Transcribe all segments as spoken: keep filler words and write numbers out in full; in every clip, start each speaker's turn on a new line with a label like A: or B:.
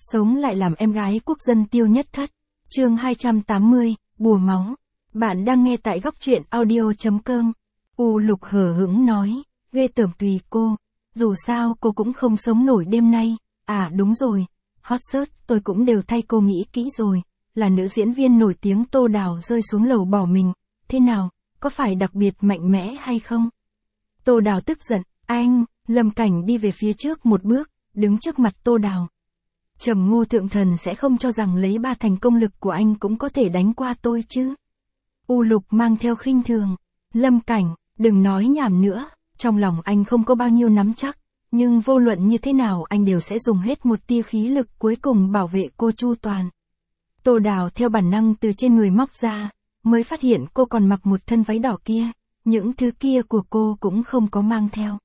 A: sống lại làm em gái quốc dân Tiêu Nhất Thất. Chương hai trăm tám mươi, bùa máu. Bạn đang nghe tại góc truyện audio.com. U Lục hờ hững nói, ghê tởm tùy cô. Dù sao cô cũng không sống nổi đêm nay. À đúng rồi, hot search tôi cũng đều thay cô nghĩ kỹ rồi. Là nữ diễn viên nổi tiếng Tô Đào rơi xuống lầu bỏ mình. Thế nào, có phải đặc biệt mạnh mẽ hay không? Tô Đào tức giận, anh, Lâm Cảnh đi về phía trước một bước, đứng trước mặt Tô Đào. Trầm Ngô Thượng Thần sẽ không cho rằng lấy ba thành công lực của anh cũng có thể đánh qua tôi chứ. U Lục mang theo khinh thường, Lâm Cảnh, đừng nói nhảm nữa, trong lòng anh không có bao nhiêu nắm chắc, nhưng vô luận như thế nào anh đều sẽ dùng hết một tia khí lực cuối cùng bảo vệ cô chu toàn. Tô Đào theo bản năng từ trên người móc ra, mới phát hiện cô còn mặc một thân váy đỏ kia, những thứ kia của cô cũng không có mang theo.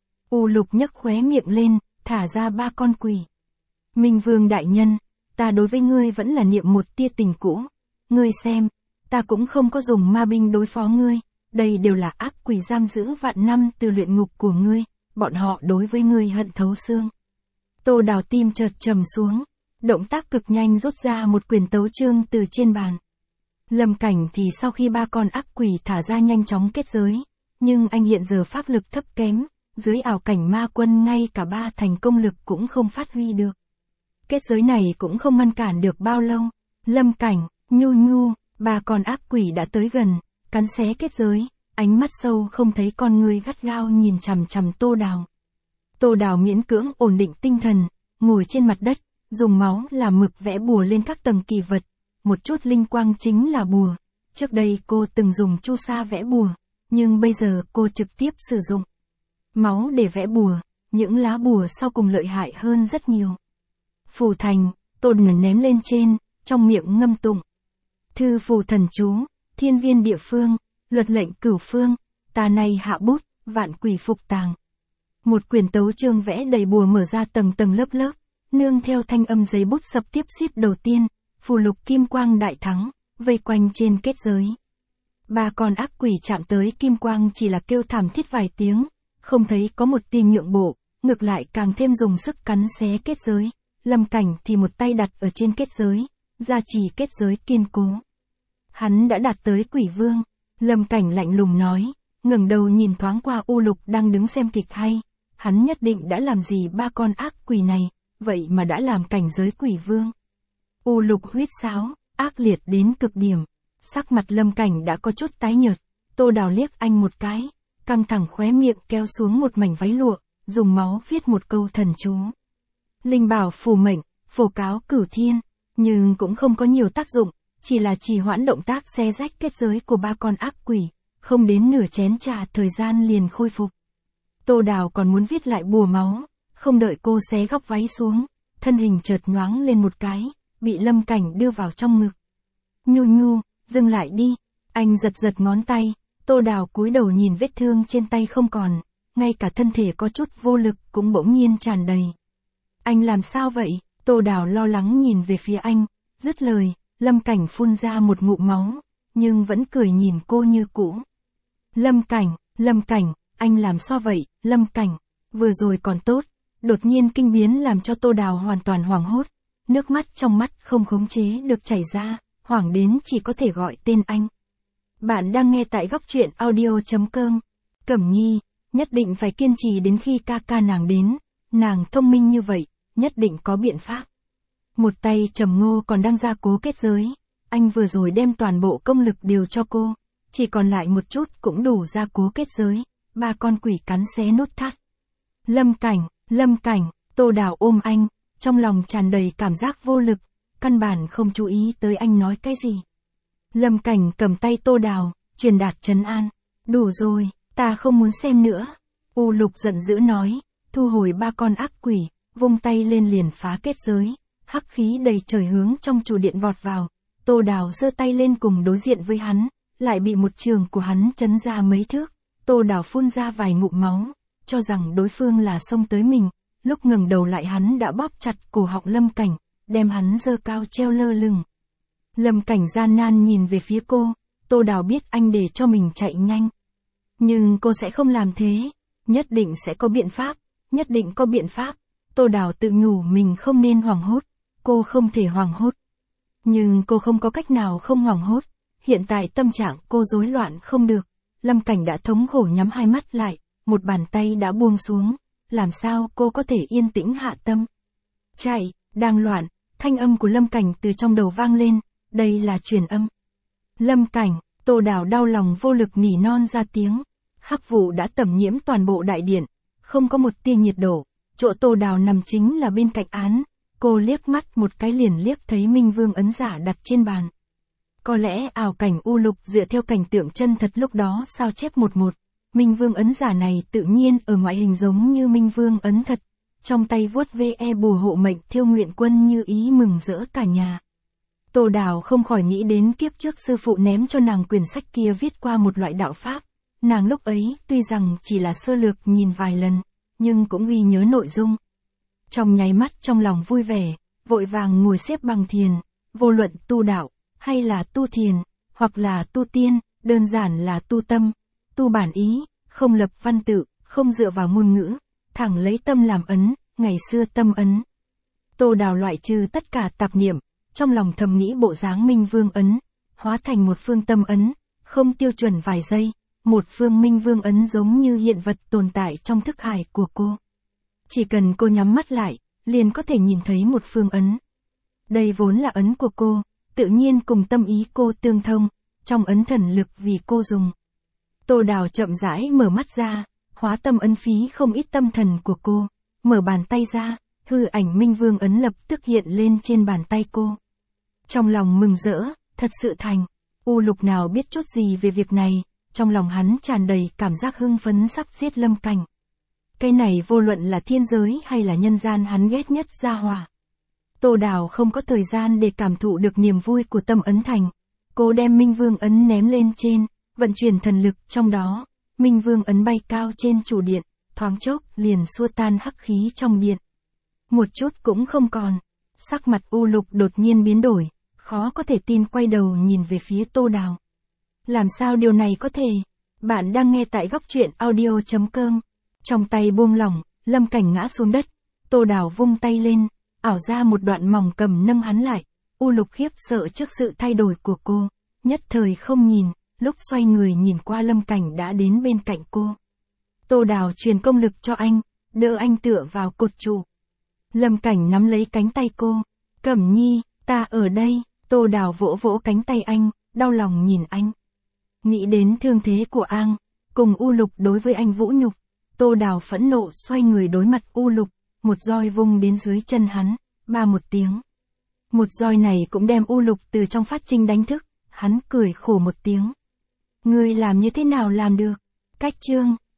A: U Lục nhấc khóe miệng lên, thả ra ba con quỷ. Minh Vương đại nhân, ta đối với ngươi vẫn là niệm một tia tình cũ. Ngươi xem, ta cũng không có dùng ma binh đối phó ngươi, đây đều là ác quỷ giam giữ vạn năm từ luyện ngục của ngươi, bọn họ đối với ngươi hận thấu xương. Tô Đào tim chợt trầm xuống, động tác cực nhanh rút ra một quyển tấu chương từ trên bàn. Lâm Cảnh thì sau khi ba con ác quỷ thả ra nhanh chóng kết giới, nhưng anh hiện giờ pháp lực thấp kém, dưới ảo cảnh ma quân ngay cả ba thành công lực cũng không phát huy được. Kết giới này cũng không ngăn cản được bao lâu. Lâm Cảnh, nhu nhu, ba con ác quỷ đã tới gần, cắn xé kết giới, ánh mắt sâu không thấy con người gắt gao nhìn chằm chằm Tô Đào. Tô Đào miễn cưỡng ổn định tinh thần, ngồi trên mặt đất, dùng máu làm mực vẽ bùa lên các tầng kỳ vật, một chút linh quang chính là bùa. Trước đây cô từng dùng chu sa vẽ bùa, nhưng bây giờ cô trực tiếp sử dụng máu để vẽ bùa, những lá bùa sau cùng lợi hại hơn rất nhiều. Phù thành, Tô Đào ném lên trên, trong miệng ngâm tụng. Thư phù thần chú, thiên viên địa phương, luật lệnh cửu phương, ta nay hạ bút, vạn quỷ phục tàng. Một quyển tấu chương vẽ đầy bùa mở ra tầng tầng lớp lớp, nương theo thanh âm giấy bút sập tiếp xiết đầu tiên, phù lục kim quang đại thắng, vây quanh trên kết giới. Ba con ác quỷ chạm tới kim quang chỉ là kêu thảm thiết vài tiếng, không thấy có một tia nhượng bộ, ngược lại càng thêm dùng sức cắn xé kết giới. Lâm Cảnh thì một tay đặt ở trên kết giới, gia trì kết giới kiên cố. Hắn đã đạt tới quỷ vương. Lâm Cảnh lạnh lùng nói, ngẩng đầu nhìn thoáng qua U Lục đang đứng xem kịch hay. Hắn nhất định đã làm gì ba con ác quỷ này, vậy mà đã làm cảnh giới quỷ vương. U Lục huýt sáo, ác liệt đến cực điểm. Sắc mặt Lâm Cảnh đã có chút tái nhợt. Tô Đào liếc anh một cái, căng thẳng khóe miệng kéo xuống một mảnh váy lụa, dùng máu viết một câu thần chú. Linh bảo phù mệnh, phổ cáo cửu thiên, nhưng cũng không có nhiều tác dụng, chỉ là trì hoãn động tác xé rách kết giới của ba con ác quỷ, không đến nửa chén trà thời gian liền khôi phục. Tô Đào còn muốn viết lại bùa máu, không đợi cô xé góc váy xuống, thân hình chợt nhoáng lên một cái, bị Lâm Cảnh đưa vào trong ngực. Nhu nhu, dừng lại đi, anh giật giật ngón tay, Tô Đào cúi đầu nhìn vết thương trên tay không còn, ngay cả thân thể có chút vô lực cũng bỗng nhiên tràn đầy. Anh làm sao vậy? Tô Đào lo lắng nhìn về phía anh, dứt lời, Lâm Cảnh phun ra một ngụm máu, nhưng vẫn cười nhìn cô như cũ. Lâm Cảnh, Lâm Cảnh, anh làm sao vậy? Lâm Cảnh, vừa rồi còn tốt, đột nhiên kinh biến làm cho Tô Đào hoàn toàn hoảng hốt, nước mắt trong mắt không khống chế được chảy ra, hoảng đến chỉ có thể gọi tên anh. Bạn đang nghe tại góc truyện audio.com. Cẩm Nhi, nhất định phải kiên trì đến khi ca ca nàng đến, nàng thông minh như vậy, nhất định có biện pháp. Một tay Trầm Ngô còn đang gia cố kết giới, anh vừa rồi đem toàn bộ công lực đều cho cô, chỉ còn lại một chút cũng đủ gia cố kết giới, ba con quỷ cắn xé nút thắt. Lâm Cảnh, Lâm Cảnh, Tô Đào ôm anh, trong lòng tràn đầy cảm giác vô lực, căn bản không chú ý tới anh nói cái gì. Lâm Cảnh cầm tay Tô Đào, truyền đạt trấn an, đủ rồi, ta không muốn xem nữa. U Lục giận dữ nói, thu hồi ba con ác quỷ, vung tay lên liền phá kết giới, hắc khí đầy trời hướng trong chủ điện vọt vào. Tô Đào giơ tay lên cùng đối diện với hắn, lại bị một trường của hắn chấn ra mấy thước. Tô Đào phun ra vài ngụm máu, cho rằng đối phương là xông tới mình, lúc ngẩng đầu lại hắn đã bóp chặt cổ họng Lâm Cảnh, đem hắn giơ cao treo lơ lửng. Lâm Cảnh gian nan nhìn về phía cô, Tô Đào biết anh để cho mình chạy nhanh. Nhưng cô sẽ không làm thế, nhất định sẽ có biện pháp, nhất định có biện pháp. Tô Đào tự nhủ mình không nên hoảng hốt, cô không thể hoảng hốt. Nhưng cô không có cách nào không hoảng hốt, hiện tại tâm trạng cô rối loạn không được. Lâm Cảnh đã thống khổ nhắm hai mắt lại, một bàn tay đã buông xuống, làm sao cô có thể yên tĩnh hạ tâm. Chạy, đang loạn, thanh âm của Lâm Cảnh từ trong đầu vang lên, đây là truyền âm. Lâm Cảnh, Tô Đào đau lòng vô lực nỉ non ra tiếng. Hắc vụ đã tẩm nhiễm toàn bộ đại điện, không có một tia nhiệt độ, chỗ Tô Đào nằm chính là bên cạnh án. Cô liếc mắt một cái liền liếc thấy Minh Vương ấn giả đặt trên bàn. Có lẽ ảo cảnh u lục dựa theo cảnh tượng chân thật lúc đó sao chép một một. Minh Vương ấn giả này tự nhiên ở ngoại hình giống như Minh Vương ấn thật. Trong tay vuốt ve bùa hộ mệnh Thiêu Nguyện Quân như ý mừng rỡ cả nhà. Tô Đào không khỏi nghĩ đến kiếp trước sư phụ ném cho nàng quyển sách kia viết qua một loại đạo pháp. Nàng lúc ấy tuy rằng chỉ là sơ lược nhìn vài lần, nhưng cũng ghi nhớ nội dung. Trong nháy mắt trong lòng vui vẻ, vội vàng ngồi xếp bằng thiền, vô luận tu đạo, hay là tu thiền, hoặc là tu tiên, đơn giản là tu tâm, tu bản ý, không lập văn tự, không dựa vào ngôn ngữ, thẳng lấy tâm làm ấn, ngày xưa tâm ấn. Tô Đào loại trừ tất cả tạp niệm, trong lòng thầm nghĩ bộ dáng Minh Vương ấn, hóa thành một phương tâm ấn, không tiêu chuẩn vài giây, một phương Minh Vương ấn giống như hiện vật tồn tại trong thức hải của cô. Chỉ cần cô nhắm mắt lại, liền có thể nhìn thấy một phương ấn. Đây vốn là ấn của cô, tự nhiên cùng tâm ý cô tương thông, trong ấn thần lực vì cô dùng. Tô Đào chậm rãi mở mắt ra, hóa tâm ấn phí không ít tâm thần của cô, mở bàn tay ra, hư ảnh Minh Vương ấn lập tức hiện lên trên bàn tay cô. Trong lòng mừng rỡ, thật sự thành, U Lục nào biết chút gì về việc này, trong lòng hắn tràn đầy cảm giác hưng phấn sắp giết Lâm Cảnh. Cái này vô luận là thiên giới hay là nhân gian hắn ghét nhất gia hỏa. Tô Đào không có thời gian để cảm thụ được niềm vui của tâm ấn thành. Cô đem Minh Vương ấn ném lên trên, vận chuyển thần lực trong đó. Minh Vương ấn bay cao trên chủ điện, thoáng chốc liền xua tan hắc khí trong điện. Một chút cũng không còn. Sắc mặt U Lục đột nhiên biến đổi, khó có thể tin quay đầu nhìn về phía Tô Đào. Làm sao điều này có thể? Bạn đang nghe tại góc truyện audio chấm com. Trong tay buông lỏng, Lâm Cảnh ngã xuống đất. Tô Đào vung tay lên, ảo ra một đoạn mỏng cầm nâng hắn lại. U Lục khiếp sợ trước sự thay đổi của cô, nhất thời không nhìn, lúc xoay người nhìn qua Lâm Cảnh đã đến bên cạnh cô. Tô Đào truyền công lực cho anh, đỡ anh tựa vào cột trụ. Lâm Cảnh nắm lấy cánh tay cô, Cẩm Nhi, ta ở đây. Tô Đào vỗ vỗ cánh tay anh, đau lòng nhìn anh. Nghĩ đến thương thế của An, cùng U Lục đối với anh vũ nhục, Tô Đào phẫn nộ xoay người đối mặt U Lục, một roi vung đến dưới chân hắn, ba một tiếng. Một roi này cũng đem U Lục từ trong phát trinh đánh thức, hắn cười khổ một tiếng. Ngươi làm như thế nào làm được? Cách chương